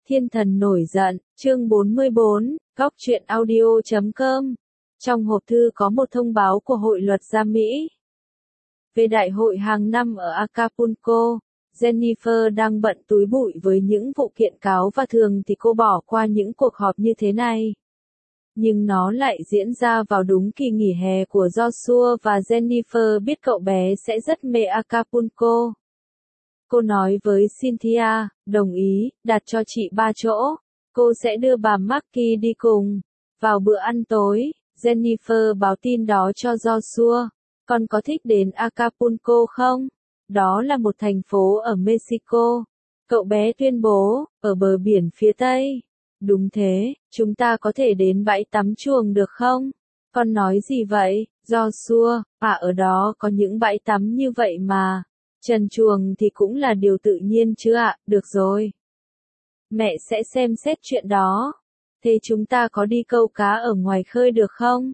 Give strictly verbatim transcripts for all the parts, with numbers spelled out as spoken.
Thiên thần nổi giận, chương bốn mươi bốn, góc truyện audio chấm com. Trong hộp thư có một thông báo của Hội luật gia Mỹ về đại hội hàng năm ở Acapulco. Jennifer đang bận túi bụi với những vụ kiện cáo và thường thì cô bỏ qua những cuộc họp như thế này. Nhưng nó lại diễn ra vào đúng kỳ nghỉ hè của Joshua và Jennifer biết cậu bé sẽ rất mê Acapulco. Cô nói với Cynthia, đồng ý, đặt cho chị ba chỗ. Cô sẽ đưa bà Marky đi cùng. Vào bữa ăn tối, Jennifer báo tin đó cho Joshua. Con có thích đến Acapulco không? Đó là một thành phố ở Mexico. Cậu bé tuyên bố, ở bờ biển phía Tây. Đúng thế, chúng ta có thể đến bãi tắm chuồng được không? Con nói gì vậy, Joshua? À, ở đó có những bãi tắm như vậy mà. Trần chuồng thì cũng là điều tự nhiên chứ ạ, được rồi. Mẹ sẽ xem xét chuyện đó. Thế chúng ta có đi câu cá ở ngoài khơi được không?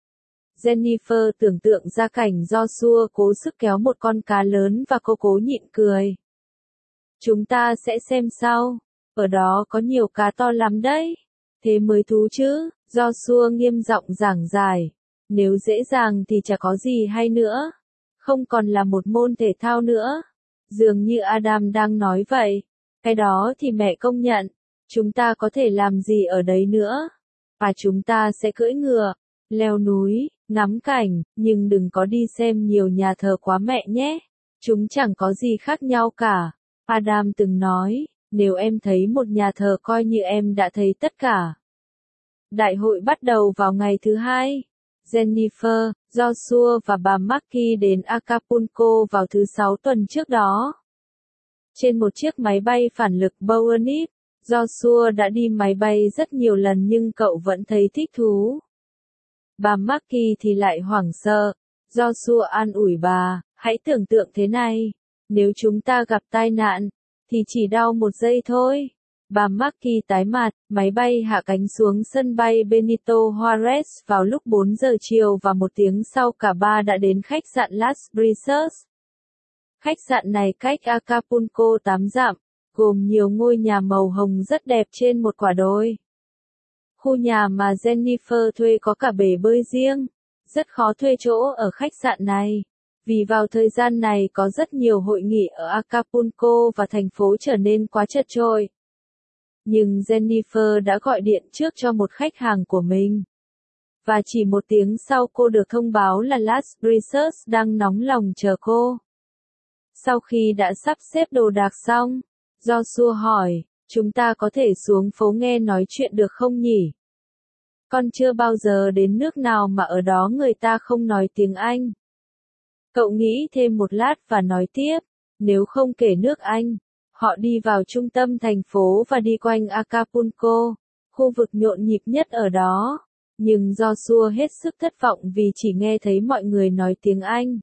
Jennifer tưởng tượng ra cảnh Joshua cố sức kéo một con cá lớn và cô cố nhịn cười. Chúng ta sẽ xem sau. Ở đó có nhiều cá to lắm đấy. Thế mới thú chứ, Joshua nghiêm giọng giảng giải. Nếu dễ dàng thì chả có gì hay nữa. Không còn là một môn thể thao nữa. Dường như Adam đang nói vậy. Cái đó thì mẹ công nhận. Chúng ta có thể làm gì ở đấy nữa? Và chúng ta sẽ cưỡi ngựa, leo núi, ngắm cảnh, nhưng đừng có đi xem nhiều nhà thờ quá mẹ nhé. Chúng chẳng có gì khác nhau cả. Adam từng nói, nếu em thấy một nhà thờ coi như em đã thấy tất cả. Đại hội bắt đầu vào ngày thứ hai. Jennifer, Joshua và bà Marky đến Acapulco vào thứ sáu tuần trước đó. Trên một chiếc máy bay phản lực Boeing, Joshua đã đi máy bay rất nhiều lần nhưng cậu vẫn thấy thích thú. Bà Marky thì lại hoảng sợ. Joshua an ủi bà, hãy tưởng tượng thế này, nếu chúng ta gặp tai nạn, thì chỉ đau một giây thôi. Bà Marky tái mặt, máy bay hạ cánh xuống sân bay Benito Juárez vào lúc bốn giờ chiều và một tiếng sau cả ba đã đến khách sạn Las Brisas. Khách sạn này cách Acapulco tám dặm, gồm nhiều ngôi nhà màu hồng rất đẹp trên một quả đồi. Khu nhà mà Jennifer thuê có cả bể bơi riêng. Rất khó thuê chỗ ở khách sạn này, vì vào thời gian này có rất nhiều hội nghị ở Acapulco và thành phố trở nên quá chật chội. Nhưng Jennifer đã gọi điện trước cho một khách hàng của mình. Và chỉ một tiếng sau cô được thông báo là Las Brisas đang nóng lòng chờ cô. Sau khi đã sắp xếp đồ đạc xong, Joshua hỏi, chúng ta có thể xuống phố nghe nói chuyện được không nhỉ? Con chưa bao giờ đến nước nào mà ở đó người ta không nói tiếng Anh. Cậu nghĩ thêm một lát và nói tiếp, nếu không kể nước Anh. Họ đi vào trung tâm thành phố và đi quanh Acapulco, khu vực nhộn nhịp nhất ở đó. Nhưng Joshua hết sức thất vọng vì chỉ nghe thấy mọi người nói tiếng Anh.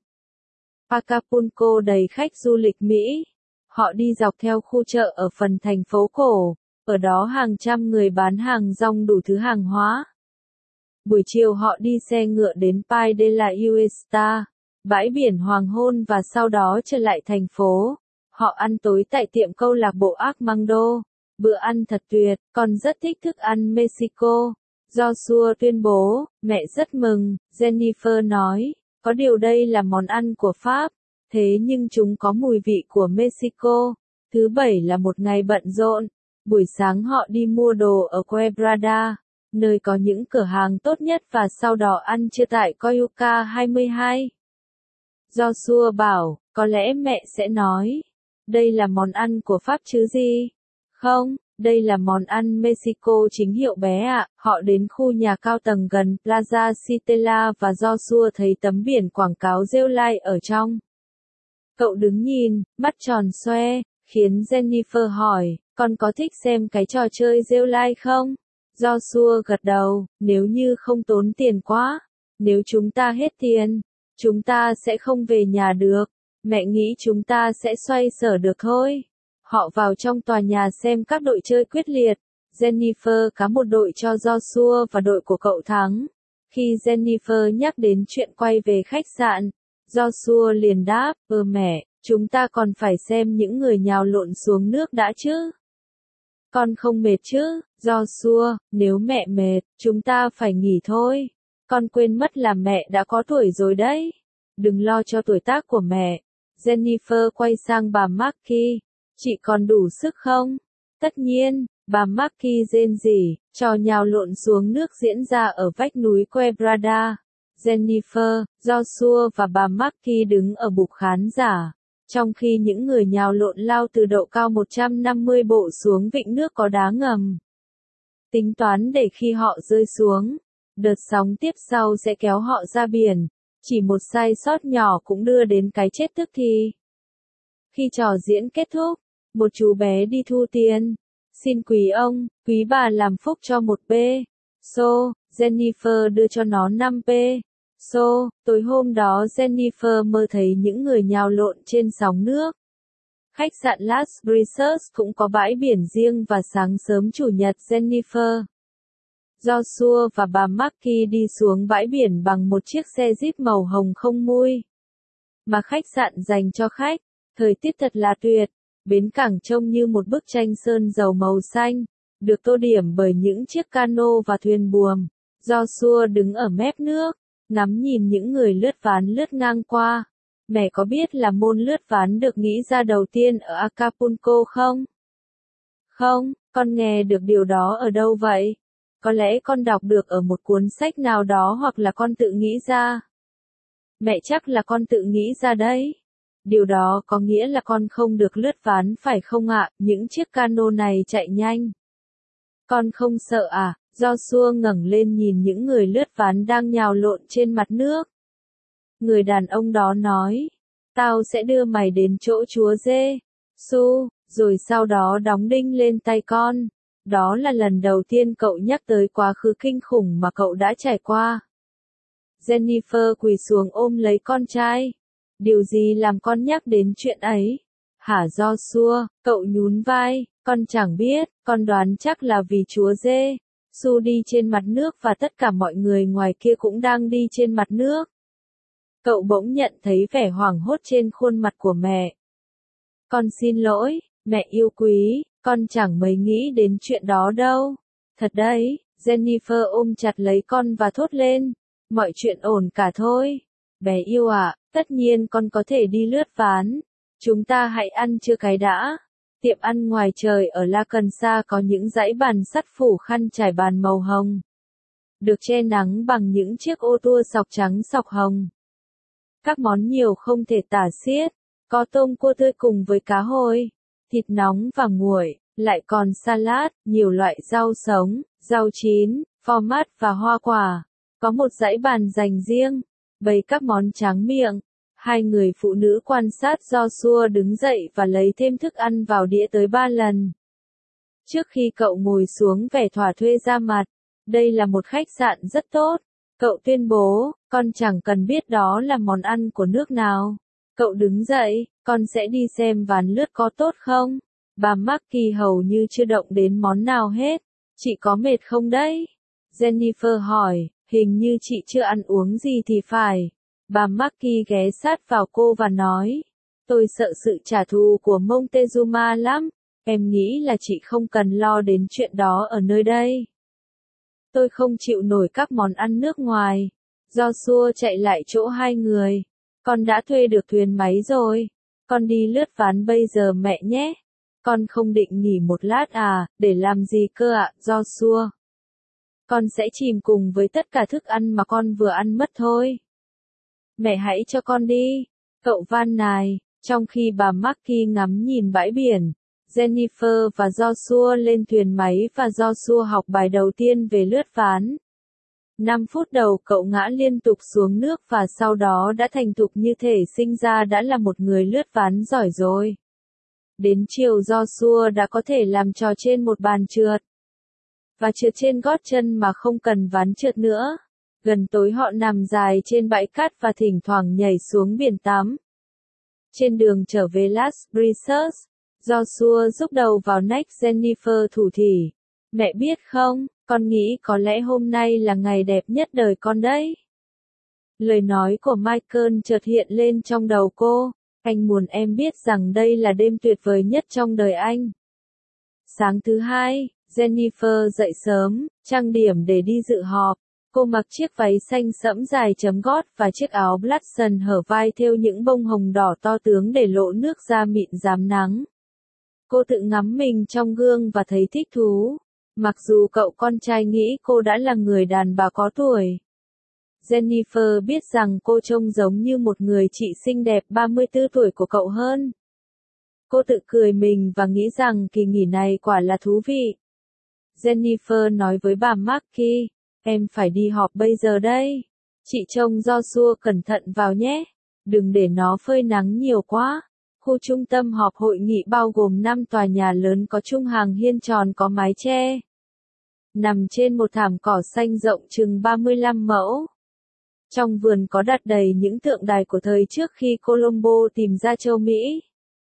Acapulco đầy khách du lịch Mỹ. Họ đi dọc theo khu chợ ở phần thành phố cổ. Ở đó hàng trăm người bán hàng rong đủ thứ hàng hóa. Buổi chiều họ đi xe ngựa đến Playa de la Uesta, bãi biển hoàng hôn và sau đó trở lại thành phố. Họ ăn tối tại tiệm câu lạc bộ Armando. Bữa ăn thật tuyệt, con rất thích thức ăn Mexico. Joshua tuyên bố, mẹ rất mừng, Jennifer nói, có điều đây là món ăn của Pháp, thế nhưng chúng có mùi vị của Mexico. Thứ bảy là một ngày bận rộn. Buổi sáng họ đi mua đồ ở Quebrada, nơi có những cửa hàng tốt nhất và sau đó ăn trưa tại Coyuca hai mươi hai. Joshua bảo, có lẽ mẹ sẽ nói, đây là món ăn của Pháp chứ gì? Không, đây là món ăn Mexico chính hiệu bé ạ. Họ đến khu nhà cao tầng gần Plaza Citela và Joshua thấy tấm biển quảng cáo rêu lai ở trong. Cậu đứng nhìn, mắt tròn xoe, khiến Jennifer hỏi, con có thích xem cái trò chơi rêu lai không? Joshua gật đầu, nếu như không tốn tiền quá. Nếu chúng ta hết tiền, chúng ta sẽ không về nhà được. Mẹ nghĩ chúng ta sẽ xoay sở được thôi. Họ vào trong tòa nhà xem các đội chơi quyết liệt. Jennifer cá một đội cho Joshua và đội của cậu thắng. Khi Jennifer nhắc đến chuyện quay về khách sạn, Joshua liền đáp, ơ mẹ, chúng ta còn phải xem những người nhào lộn xuống nước đã chứ. Con không mệt chứ, Joshua, nếu mẹ mệt, chúng ta phải nghỉ thôi. Con quên mất là mẹ đã có tuổi rồi đấy. Đừng lo cho tuổi tác của mẹ. Jennifer quay sang bà Marky. Chị còn đủ sức không? Tất nhiên, bà Marky rên rỉ, trò nhào lộn xuống nước diễn ra ở vách núi Quebrada. Jennifer, Joshua và bà Marky đứng ở bục khán giả. Trong khi những người nhào lộn lao từ độ cao một trăm năm mươi bộ xuống vịnh nước có đá ngầm. Tính toán để khi họ rơi xuống, đợt sóng tiếp sau sẽ kéo họ ra biển. Chỉ một sai sót nhỏ cũng đưa đến cái chết tức thì. Khi trò diễn kết thúc, một chú bé đi thu tiền. Xin quý ông, quý bà làm phúc cho một peso. Jennifer đưa cho nó năm peso. Tối hôm đó Jennifer mơ thấy những người nhào lộn trên sóng nước. Khách sạn Las Brisas cũng có bãi biển riêng và sáng sớm chủ nhật Jennifer, Joshua và bà Marky đi xuống bãi biển bằng một chiếc xe Jeep màu hồng không mui mà khách sạn dành cho khách. Thời tiết thật là tuyệt, bến cảng trông như một bức tranh sơn dầu màu xanh, được tô điểm bởi những chiếc cano và thuyền buồm. Joshua đứng ở mép nước, ngắm nhìn những người lướt ván lướt ngang qua. Mẹ có biết là môn lướt ván được nghĩ ra đầu tiên ở Acapulco không? Không, con nghe được điều đó ở đâu vậy? Có lẽ con đọc được ở một cuốn sách nào đó hoặc là con tự nghĩ ra. Mẹ chắc là con tự nghĩ ra đấy. Điều đó có nghĩa là con không được lướt ván phải không ạ? Những chiếc cano này chạy nhanh. Con không sợ à? Joshua ngẩng lên nhìn những người lướt ván đang nhào lộn trên mặt nước. Người đàn ông đó nói, tao sẽ đưa mày đến chỗ Chúa Giê-xu, rồi sau đó đóng đinh lên tay con. Đó là lần đầu tiên cậu nhắc tới quá khứ kinh khủng mà cậu đã trải qua. Jennifer quỳ xuống ôm lấy con trai. Điều gì làm con nhắc đến chuyện ấy? Hả Joshua, cậu nhún vai, con chẳng biết, con đoán chắc là vì Chúa Giê-xu đi trên mặt nước và tất cả mọi người ngoài kia cũng đang đi trên mặt nước. Cậu bỗng nhận thấy vẻ hoảng hốt trên khuôn mặt của mẹ. Con xin lỗi, mẹ yêu quý, con chẳng mấy nghĩ đến chuyện đó đâu. Thật đấy, Jennifer ôm chặt lấy con và thốt lên. Mọi chuyện ổn cả thôi. Bé yêu ạ, tất nhiên con có thể đi lướt ván. Chúng ta hãy ăn trưa cái đã. Tiệm ăn ngoài trời ở La Cansa có những dãy bàn sắt phủ khăn trải bàn màu hồng. Được che nắng bằng những chiếc ô tua sọc trắng sọc hồng. Các món nhiều không thể tả xiết. Có tôm cua tươi cùng với cá hồi, thịt nóng và nguội, lại còn salad, nhiều loại rau sống, rau chín, format và hoa quả. Có một dãy bàn dành riêng, bày các món tráng miệng. Hai người phụ nữ quan sát Joshua đứng dậy và lấy thêm thức ăn vào đĩa tới ba lần. Trước khi cậu ngồi xuống vẻ thỏa thuê ra mặt, đây là một khách sạn rất tốt. Cậu tuyên bố, con chẳng cần biết đó là món ăn của nước nào. Cậu đứng dậy, con sẽ đi xem ván lướt có tốt không? Bà Marky hầu như chưa động đến món nào hết. Chị có mệt không đấy? Jennifer hỏi, hình như chị chưa ăn uống gì thì phải. Bà Marky ghé sát vào cô và nói, tôi sợ sự trả thù của Montezuma lắm. Em nghĩ là chị không cần lo đến chuyện đó ở nơi đây. Tôi không chịu nổi các món ăn nước ngoài. Joshua chạy lại chỗ hai người. Con đã thuê được thuyền máy rồi. Con đi lướt ván bây giờ mẹ nhé. Con không định nghỉ một lát à, để làm gì cơ ạ, Joshua? Con sẽ chìm cùng với tất cả thức ăn mà con vừa ăn mất thôi. Mẹ hãy cho con đi. Cậu van nài, trong khi bà Marky ngắm nhìn bãi biển. Jennifer và Joshua lên thuyền máy và Joshua học bài đầu tiên về lướt ván. Năm phút đầu cậu ngã liên tục xuống nước và sau đó đã thành thục như thể sinh ra đã là một người lướt ván giỏi rồi. Đến chiều Joshua đã có thể làm trò trên một bàn trượt. Và trượt trên gót chân mà không cần ván trượt nữa. Gần tối họ nằm dài trên bãi cát và thỉnh thoảng nhảy xuống biển tắm. Trên đường trở về Las Brisas, Joshua rúc đầu vào nách Jennifer thủ thỉ. Mẹ biết không, con nghĩ có lẽ hôm nay là ngày đẹp nhất đời con đấy. Lời nói của Michael chợt hiện lên trong đầu cô. Anh muốn em biết rằng đây là đêm tuyệt vời nhất trong đời anh. Sáng thứ hai, Jennifer dậy sớm, trang điểm để đi dự họp. Cô mặc chiếc váy xanh sẫm dài chấm gót và chiếc áo Blushon hở vai thêu những bông hồng đỏ to tướng để lộ nước da mịn rám nắng. Cô tự ngắm mình trong gương và thấy thích thú. Mặc dù cậu con trai nghĩ cô đã là người đàn bà có tuổi. Jennifer biết rằng cô trông giống như một người chị xinh đẹp ba mươi tư tuổi của cậu hơn. Cô tự cười mình và nghĩ rằng kỳ nghỉ này quả là thú vị. Jennifer nói với bà Marky, em phải đi họp bây giờ đây. Chị trông Joshua cẩn thận vào nhé. Đừng để nó phơi nắng nhiều quá. Khu trung tâm họp hội nghị bao gồm năm tòa nhà lớn có trung hàng hiên tròn có mái che. Nằm trên một thảm cỏ xanh rộng chừng ba mươi lăm mẫu. Trong vườn có đặt đầy những tượng đài của thời trước khi Colombo tìm ra châu Mỹ.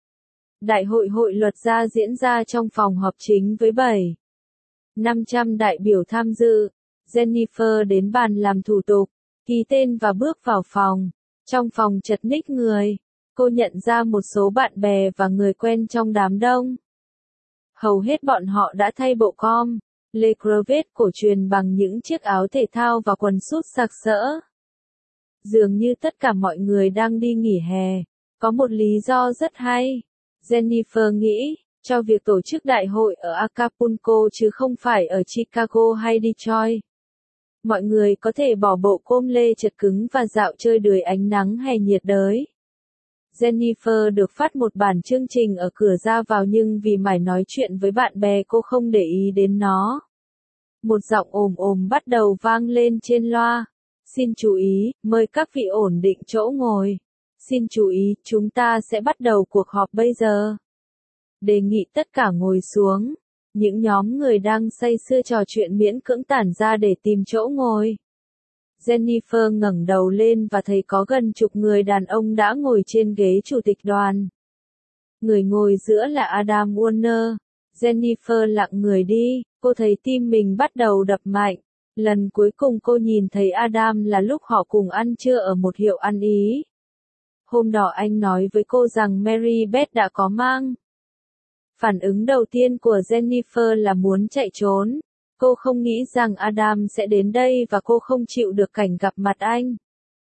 Đại hội hội luật gia diễn ra trong phòng họp chính với bảy năm trăm đại biểu tham dự. Jennifer đến bàn làm thủ tục, ký tên và bước vào phòng. Trong phòng chật ních người, cô nhận ra một số bạn bè và người quen trong đám đông. Hầu hết bọn họ đã thay bộ com, lê crevette cổ truyền bằng những chiếc áo thể thao và quần sút sặc sỡ. Dường như tất cả mọi người đang đi nghỉ hè. Có một lý do rất hay, Jennifer nghĩ, cho việc tổ chức đại hội ở Acapulco chứ không phải ở Chicago hay Detroit. Mọi người có thể bỏ bộ com lê chật cứng và dạo chơi dưới ánh nắng hè nhiệt đới. Jennifer được phát một bản chương trình ở cửa ra vào nhưng vì mải nói chuyện với bạn bè cô không để ý đến nó. Một giọng ồm ồm bắt đầu vang lên trên loa. Xin chú ý, mời các vị ổn định chỗ ngồi. Xin chú ý, chúng ta sẽ bắt đầu cuộc họp bây giờ. Đề nghị tất cả ngồi xuống. Những nhóm người đang say sưa trò chuyện miễn cưỡng tản ra để tìm chỗ ngồi. Jennifer ngẩng đầu lên và thấy có gần chục người đàn ông đã ngồi trên ghế chủ tịch đoàn. Người ngồi giữa là Adam Warner. Jennifer lặng người đi, cô thấy tim mình bắt đầu đập mạnh. Lần cuối cùng cô nhìn thấy Adam là lúc họ cùng ăn trưa ở một hiệu ăn Ý. Hôm đó anh nói với cô rằng Mary Beth đã có mang. Phản ứng đầu tiên của Jennifer là muốn chạy trốn. Cô không nghĩ rằng Adam sẽ đến đây và cô không chịu được cảnh gặp mặt anh.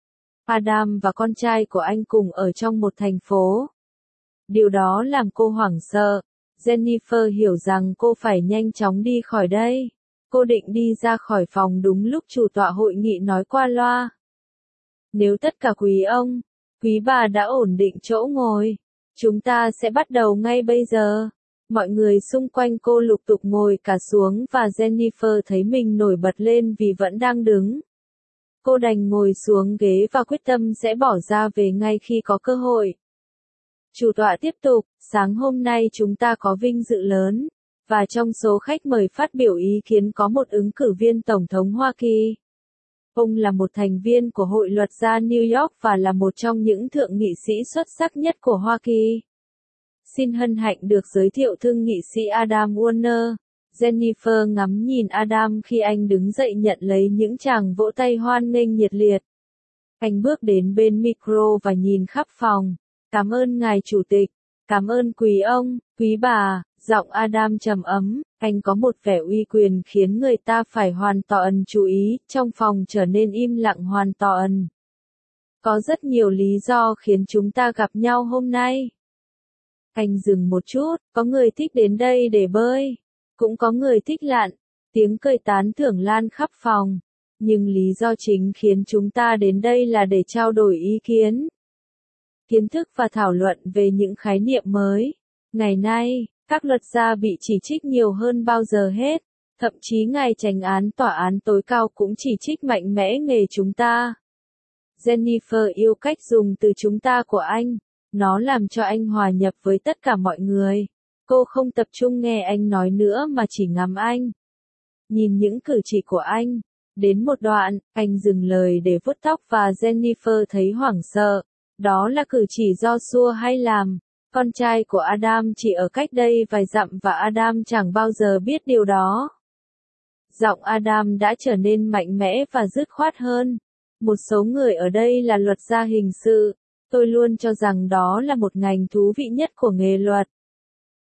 Adam và con trai của anh cùng ở trong một thành phố. Điều đó làm cô hoảng sợ. Jennifer hiểu rằng cô phải nhanh chóng đi khỏi đây. Cô định đi ra khỏi phòng đúng lúc chủ tọa hội nghị nói qua loa. Nếu tất cả quý ông, quý bà đã ổn định chỗ ngồi, chúng ta sẽ bắt đầu ngay bây giờ. Mọi người xung quanh cô lục tục ngồi cả xuống và Jennifer thấy mình nổi bật lên vì vẫn đang đứng. Cô đành ngồi xuống ghế và quyết tâm sẽ bỏ ra về ngay khi có cơ hội. Chủ tọa tiếp tục, sáng hôm nay chúng ta có vinh dự lớn, và trong số khách mời phát biểu ý kiến có một ứng cử viên Tổng thống Hoa Kỳ. Ông là một thành viên của Hội luật gia New York và là một trong những thượng nghị sĩ xuất sắc nhất của Hoa Kỳ. Xin hân hạnh được giới thiệu thượng nghị sĩ Adam Warner. Jennifer ngắm nhìn Adam khi anh đứng dậy nhận lấy những tràng vỗ tay hoan nghênh nhiệt liệt. Anh bước đến bên micro và nhìn khắp phòng. Cảm ơn ngài chủ tịch. Cảm ơn quý ông, quý bà. Giọng Adam trầm ấm, anh có một vẻ uy quyền khiến người ta phải hoàn toàn chú ý, trong phòng trở nên im lặng hoàn toàn. Có rất nhiều lý do khiến chúng ta gặp nhau hôm nay. Anh dừng một chút, có người thích đến đây để bơi, cũng có người thích lặn, tiếng cười tán thưởng lan khắp phòng. Nhưng lý do chính khiến chúng ta đến đây là để trao đổi ý kiến, kiến thức và thảo luận về những khái niệm mới. Ngày nay, các luật gia bị chỉ trích nhiều hơn bao giờ hết, thậm chí ngài chánh án tòa án tối cao cũng chỉ trích mạnh mẽ nghề chúng ta. Jennifer yêu cách dùng từ chúng ta của anh, nó làm cho anh hòa nhập với tất cả mọi người. Cô không tập trung nghe anh nói nữa mà chỉ ngắm anh. Nhìn những cử chỉ của anh. Đến một đoạn, anh dừng lời để vuốt tóc và Jennifer thấy hoảng sợ. Đó là cử chỉ Joshua hay làm. Con trai của Adam chỉ ở cách đây vài dặm và Adam chẳng bao giờ biết điều đó. Giọng Adam đã trở nên mạnh mẽ và dứt khoát hơn. Một số người ở đây là luật gia hình sự. Tôi luôn cho rằng đó là một ngành thú vị nhất của nghề luật.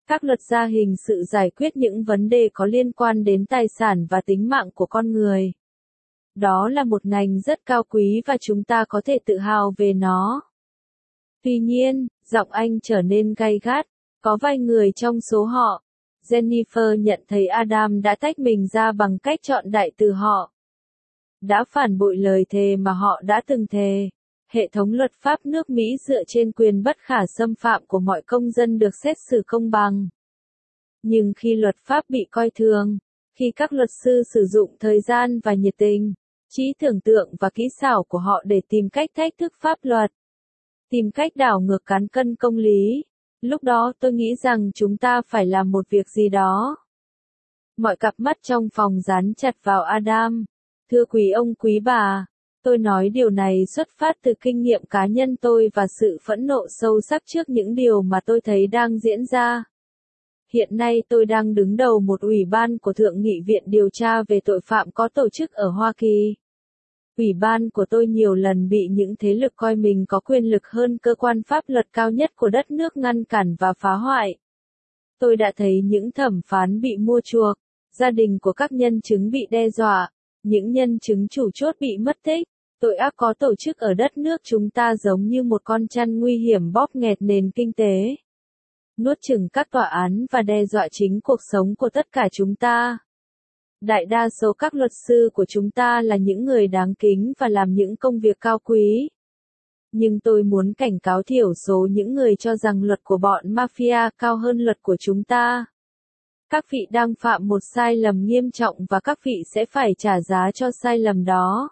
Các luật gia hình sự giải quyết những vấn đề có liên quan đến tài sản và tính mạng của con người. Đó là một ngành rất cao quý và chúng ta có thể tự hào về nó. Tuy nhiên, giọng anh trở nên gay gắt. Có vài người trong số họ, Jennifer nhận thấy Adam đã tách mình ra bằng cách chọn đại từ họ. Đã phản bội lời thề mà họ đã từng thề. Hệ thống luật pháp nước Mỹ dựa trên quyền bất khả xâm phạm của mọi công dân được xét xử công bằng. Nhưng khi luật pháp bị coi thường, khi các luật sư sử dụng thời gian và nhiệt tình, trí tưởng tượng và kỹ xảo của họ để tìm cách thách thức pháp luật, tìm cách đảo ngược cán cân công lý, lúc đó tôi nghĩ rằng chúng ta phải làm một việc gì đó. Mọi cặp mắt trong phòng dán chặt vào Adam. Thưa quý ông quý bà, tôi nói điều này xuất phát từ kinh nghiệm cá nhân tôi và sự phẫn nộ sâu sắc trước những điều mà tôi thấy đang diễn ra. Hiện nay tôi đang đứng đầu một ủy ban của Thượng nghị viện điều tra về tội phạm có tổ chức ở Hoa Kỳ. Ủy ban của tôi nhiều lần bị những thế lực coi mình có quyền lực hơn cơ quan pháp luật cao nhất của đất nước ngăn cản và phá hoại. Tôi đã thấy những thẩm phán bị mua chuộc, gia đình của các nhân chứng bị đe dọa, những nhân chứng chủ chốt bị mất tích. Tội ác có tổ chức ở đất nước chúng ta giống như một con chăn nguy hiểm bóp nghẹt nền kinh tế, nuốt chửng các tòa án và đe dọa chính cuộc sống của tất cả chúng ta. Đại đa số các luật sư của chúng ta là những người đáng kính và làm những công việc cao quý. Nhưng tôi muốn cảnh cáo thiểu số những người cho rằng luật của bọn mafia cao hơn luật của chúng ta. Các vị đang phạm một sai lầm nghiêm trọng và các vị sẽ phải trả giá cho sai lầm đó.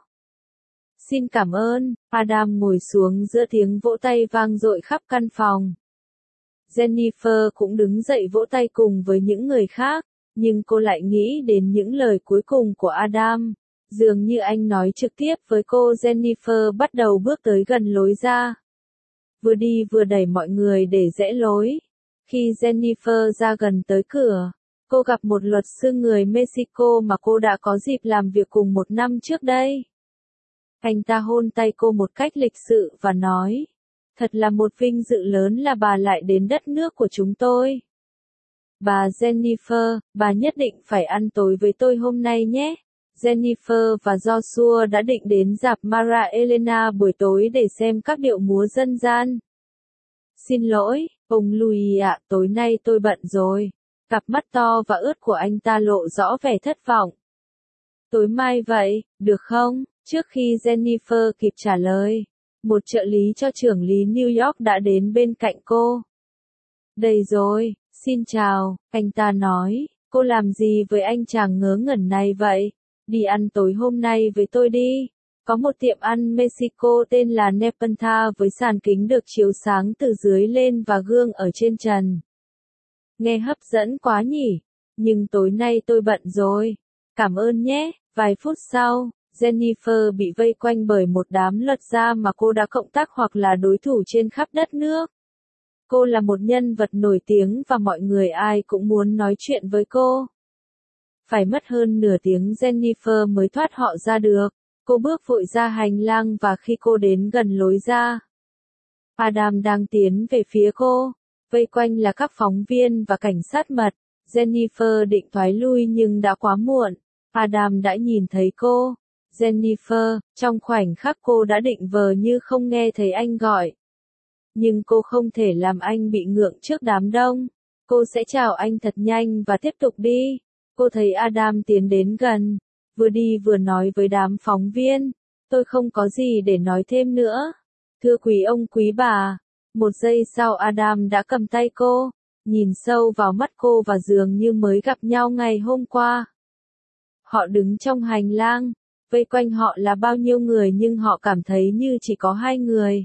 Xin cảm ơn. Adam ngồi xuống giữa tiếng vỗ tay vang dội khắp căn phòng. Jennifer cũng đứng dậy vỗ tay cùng với những người khác, nhưng cô lại nghĩ đến những lời cuối cùng của Adam. Dường như anh nói trực tiếp với cô. Jennifer bắt đầu bước tới gần lối ra. Vừa đi vừa đẩy mọi người để rẽ lối. Khi Jennifer ra gần tới cửa, cô gặp một luật sư người Mexico mà cô đã có dịp làm việc cùng một năm trước đây. Anh ta hôn tay cô một cách lịch sự và nói, thật là một vinh dự lớn là bà lại đến đất nước của chúng tôi. Bà Jennifer, bà nhất định phải ăn tối với tôi hôm nay nhé. Jennifer và Joshua đã định đến rạp Mara Elena buổi tối để xem các điệu múa dân gian. Xin lỗi, ông Louis ạ, tối nay tôi bận rồi. Cặp mắt to và ướt của anh ta lộ rõ vẻ thất vọng. Tối mai vậy, được không? Trước khi Jennifer kịp trả lời, một trợ lý cho trưởng lý New York đã đến bên cạnh cô. Đây rồi, xin chào, anh ta nói, cô làm gì với anh chàng ngớ ngẩn này vậy? Đi ăn tối hôm nay với tôi đi. Có một tiệm ăn Mexico tên là Nepentha với sàn kính được chiếu sáng từ dưới lên và gương ở trên trần. Nghe hấp dẫn quá nhỉ, nhưng tối nay tôi bận rồi. Cảm ơn nhé. Vài phút sau, Jennifer bị vây quanh bởi một đám luật gia mà cô đã cộng tác hoặc là đối thủ trên khắp đất nước. Cô là một nhân vật nổi tiếng và mọi người ai cũng muốn nói chuyện với cô. Phải mất hơn nửa tiếng Jennifer mới thoát họ ra được. Cô bước vội ra hành lang và khi cô đến gần lối ra, Adam đang tiến về phía cô. Vây quanh là các phóng viên và cảnh sát mật. Jennifer định thoái lui nhưng đã quá muộn. Adam đã nhìn thấy cô. Jennifer, trong khoảnh khắc cô đã định vờ như không nghe thấy anh gọi. Nhưng cô không thể làm anh bị ngượng trước đám đông. Cô sẽ chào anh thật nhanh và tiếp tục đi. Cô thấy Adam tiến đến gần, vừa đi vừa nói với đám phóng viên. Tôi không có gì để nói thêm nữa. Thưa quý ông quý bà. Một giây sau Adam đã cầm tay cô, nhìn sâu vào mắt cô và dường như mới gặp nhau ngày hôm qua. Họ đứng trong hành lang, vây quanh họ là bao nhiêu người nhưng họ cảm thấy như chỉ có hai người.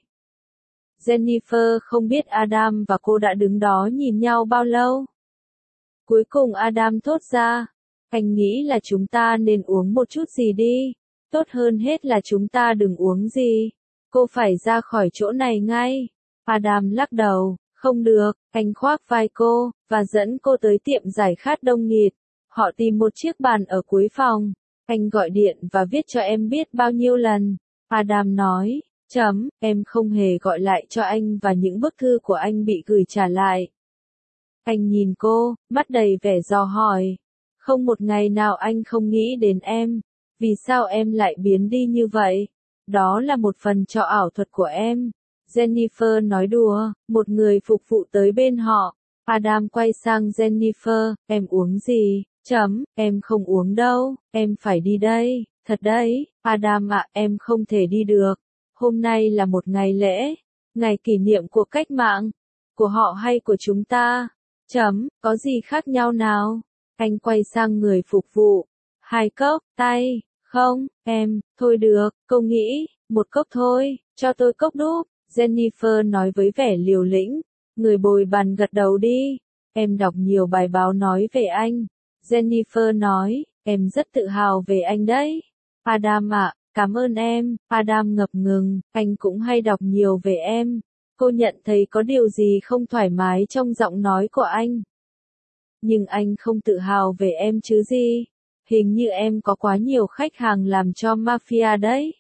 Jennifer không biết Adam và cô đã đứng đó nhìn nhau bao lâu. Cuối cùng Adam thốt ra, anh nghĩ là chúng ta nên uống một chút gì đi, tốt hơn hết là chúng ta đừng uống gì. Cô phải ra khỏi chỗ này ngay. Adam lắc đầu, không được, anh khoác vai cô, và dẫn cô tới tiệm giải khát đông nghịt. Họ tìm một chiếc bàn ở cuối phòng. Anh gọi điện và viết cho em biết bao nhiêu lần. Adam nói, chấm, em không hề gọi lại cho anh và những bức thư của anh bị gửi trả lại. Anh nhìn cô, mắt đầy vẻ dò hỏi. Không một ngày nào anh không nghĩ đến em. Vì sao em lại biến đi như vậy? Đó là một phần cho ảo thuật của em. Jennifer nói đùa, một người phục vụ tới bên họ. Adam quay sang Jennifer, em uống gì? Chấm, em không uống đâu, em phải đi đây, thật đấy. Adam ạ, em không thể đi được. Hôm nay là một ngày lễ, ngày kỷ niệm của cách mạng, của họ hay của chúng ta? Chấm, có gì khác nhau nào? Anh quay sang người phục vụ. Hai cốc, tay, không, em, thôi được, cô nghĩ, một cốc thôi, cho tôi cốc đúp. Jennifer nói với vẻ liều lĩnh. Người bồi bàn gật đầu đi. Em đọc nhiều bài báo nói về anh. Jennifer nói, em rất tự hào về anh đấy. Adam ạ, cảm ơn em. Adam ngập ngừng, anh cũng hay đọc nhiều về em. Cô nhận thấy có điều gì không thoải mái trong giọng nói của anh. Nhưng anh không tự hào về em chứ gì. Hình như em có quá nhiều khách hàng làm cho mafia đấy.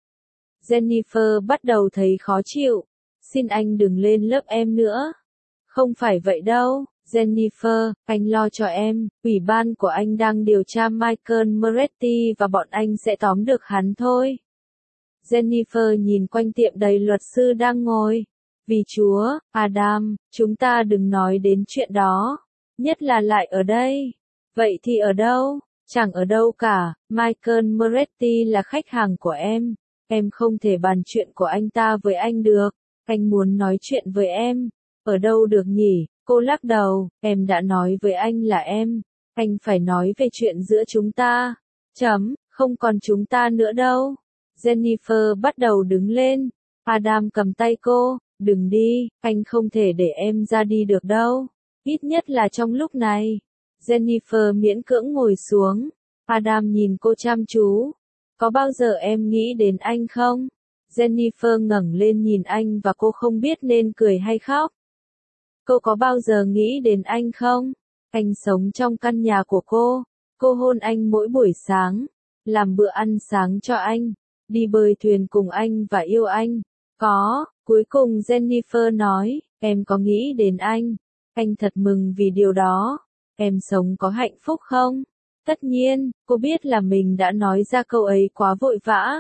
Jennifer bắt đầu thấy khó chịu. Xin anh đừng lên lớp em nữa. Không phải vậy đâu, Jennifer, anh lo cho em, ủy ban của anh đang điều tra Michael Moretti và bọn anh sẽ tóm được hắn thôi. Jennifer nhìn quanh tiệm đầy luật sư đang ngồi. Vì Chúa, Adam, chúng ta đừng nói đến chuyện đó. Nhất là lại ở đây. Vậy thì ở đâu? Chẳng ở đâu cả, Michael Moretti là khách hàng của em. Em không thể bàn chuyện của anh ta với anh được. Anh muốn nói chuyện với em. Ở đâu được nhỉ? Cô lắc đầu, em đã nói với anh là em. Anh phải nói về chuyện giữa chúng ta. Chấm, không còn chúng ta nữa đâu. Jennifer bắt đầu đứng lên. Adam cầm tay cô, đừng đi, anh không thể để em ra đi được đâu. Ít nhất là trong lúc này. Jennifer miễn cưỡng ngồi xuống. Adam nhìn cô chăm chú. Có bao giờ em nghĩ đến anh không? Jennifer ngẩng lên nhìn anh và cô không biết nên cười hay khóc. Cô có bao giờ nghĩ đến anh không? Anh sống trong căn nhà của cô. Cô hôn anh mỗi buổi sáng. Làm bữa ăn sáng cho anh. Đi bơi thuyền cùng anh và yêu anh. Có, cuối cùng Jennifer nói, em có nghĩ đến anh. Anh thật mừng vì điều đó. Em sống có hạnh phúc không? Tất nhiên, cô biết là mình đã nói ra câu ấy quá vội vã.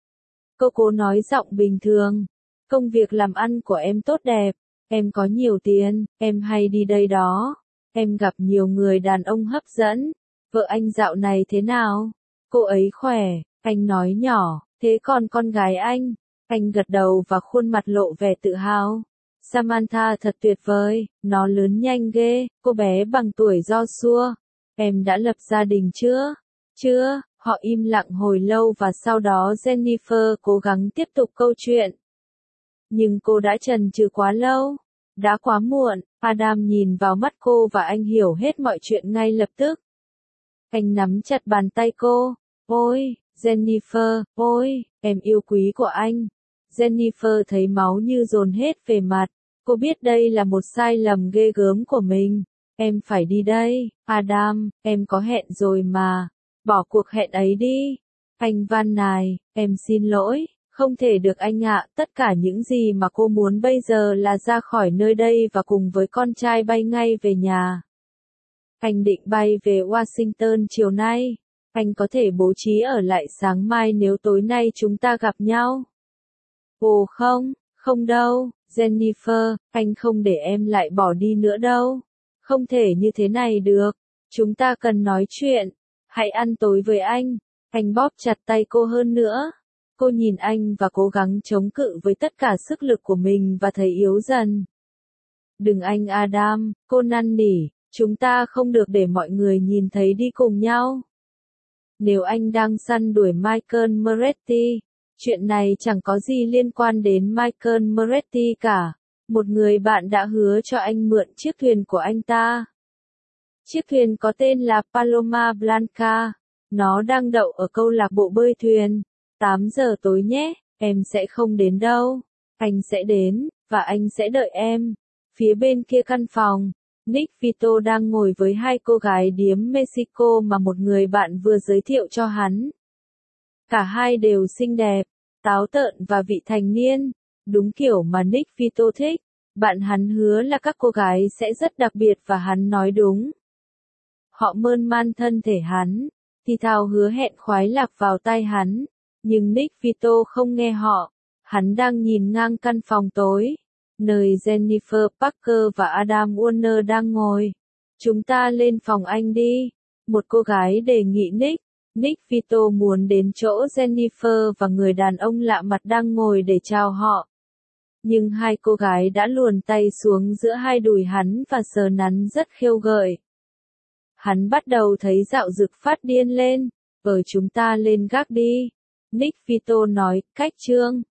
Cô cố nói giọng bình thường. Công việc làm ăn của em tốt đẹp. Em có nhiều tiền, em hay đi đây đó. Em gặp nhiều người đàn ông hấp dẫn. Vợ anh dạo này thế nào? Cô ấy khỏe, anh nói nhỏ. Thế còn con gái anh? Anh gật đầu và khuôn mặt lộ vẻ tự hào. Samantha thật tuyệt vời, nó lớn nhanh ghê, cô bé bằng tuổi Joshua. Em đã lập gia đình chưa? Chưa, họ im lặng hồi lâu và sau đó Jennifer cố gắng tiếp tục câu chuyện. Nhưng cô đã chần chừ quá lâu. Đã quá muộn, Adam nhìn vào mắt cô và anh hiểu hết mọi chuyện ngay lập tức. Anh nắm chặt bàn tay cô. Ôi, Jennifer, ôi, em yêu quý của anh. Jennifer thấy máu như dồn hết về mặt. Cô biết đây là một sai lầm ghê gớm của mình. Em phải đi đây, Adam, em có hẹn rồi mà. Bỏ cuộc hẹn ấy đi. Anh van nài, em xin lỗi, không thể được anh ạ. Tất cả những gì mà cô muốn bây giờ là ra khỏi nơi đây và cùng với con trai bay ngay về nhà. Anh định bay về Washington chiều nay. Anh có thể bố trí ở lại sáng mai nếu tối nay chúng ta gặp nhau. Ồ không, không đâu, Jennifer, anh không để em lại bỏ đi nữa đâu. Không thể như thế này được. Chúng ta cần nói chuyện. Hãy ăn tối với anh. Anh bóp chặt tay cô hơn nữa. Cô nhìn anh và cố gắng chống cự với tất cả sức lực của mình và thấy yếu dần. Đừng anh Adam, cô năn nỉ, chúng ta không được để mọi người nhìn thấy đi cùng nhau. Nếu anh đang săn đuổi Michael Moretti, chuyện này chẳng có gì liên quan đến Michael Moretti cả. Một người bạn đã hứa cho anh mượn chiếc thuyền của anh ta. Chiếc thuyền có tên là Paloma Blanca. Nó đang đậu ở câu lạc bộ bơi thuyền. tám giờ tối nhé, em sẽ không đến đâu. Anh sẽ đến, và anh sẽ đợi em. Phía bên kia căn phòng, Nick Vito đang ngồi với hai cô gái điếm Mexico mà một người bạn vừa giới thiệu cho hắn. Cả hai đều xinh đẹp, táo tợn và vị thành niên. Đúng kiểu mà Nick Vito thích. Bạn hắn hứa là các cô gái sẽ rất đặc biệt và hắn nói đúng. Họ mơn man thân thể hắn, thì thào hứa hẹn khoái lạc vào tai hắn, nhưng Nick Vito không nghe họ. Hắn đang nhìn ngang căn phòng tối, nơi Jennifer Parker và Adam Warner đang ngồi. Chúng ta lên phòng anh đi, một cô gái đề nghị Nick. Nick Vito muốn đến chỗ Jennifer và người đàn ông lạ mặt đang ngồi để chào họ. Nhưng hai cô gái đã luồn tay xuống giữa hai đùi hắn và sờ nắn rất khiêu gợi. Hắn bắt đầu thấy dạo dực phát điên lên. Ờ chúng ta lên gác đi. Nick Vito nói, cách trương.